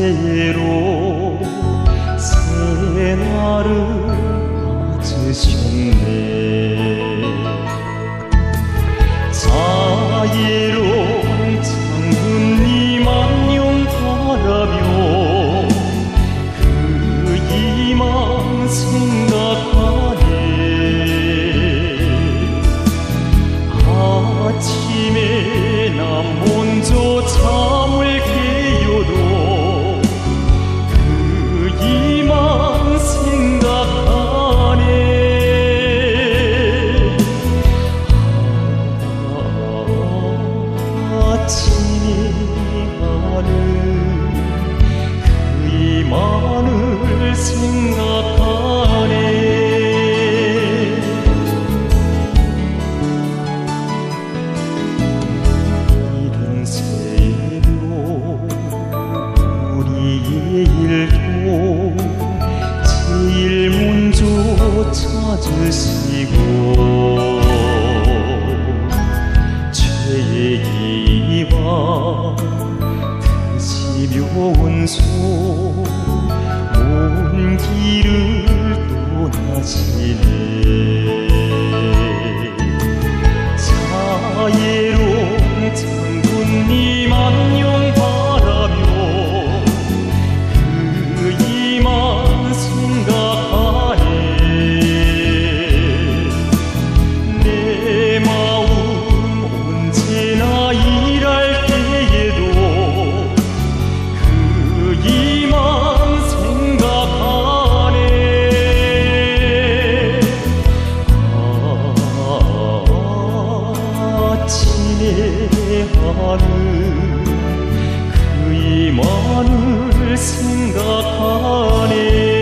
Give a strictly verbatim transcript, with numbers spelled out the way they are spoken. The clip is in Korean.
새로 새날을 맞으셨네. 자애로운 장군님 안녕 바라며 그 희망 생각하네. 아침에 나 먼저 잠을 깨어도 그 희망 생각하네. 아침이 가는 그 희망을 생각하네. 이른 새벽 우리의 일도 제일 먼저 찾으시고 죄의 이와 드시며 원소 먼 길을 떠나시네. 자애로운 장군님 안녕 바라며 그 희망 생각하네. 내 마음 언제나 일할 때에도 그 희망 생각하네. 아침에 하는 그 희망을 생각하네.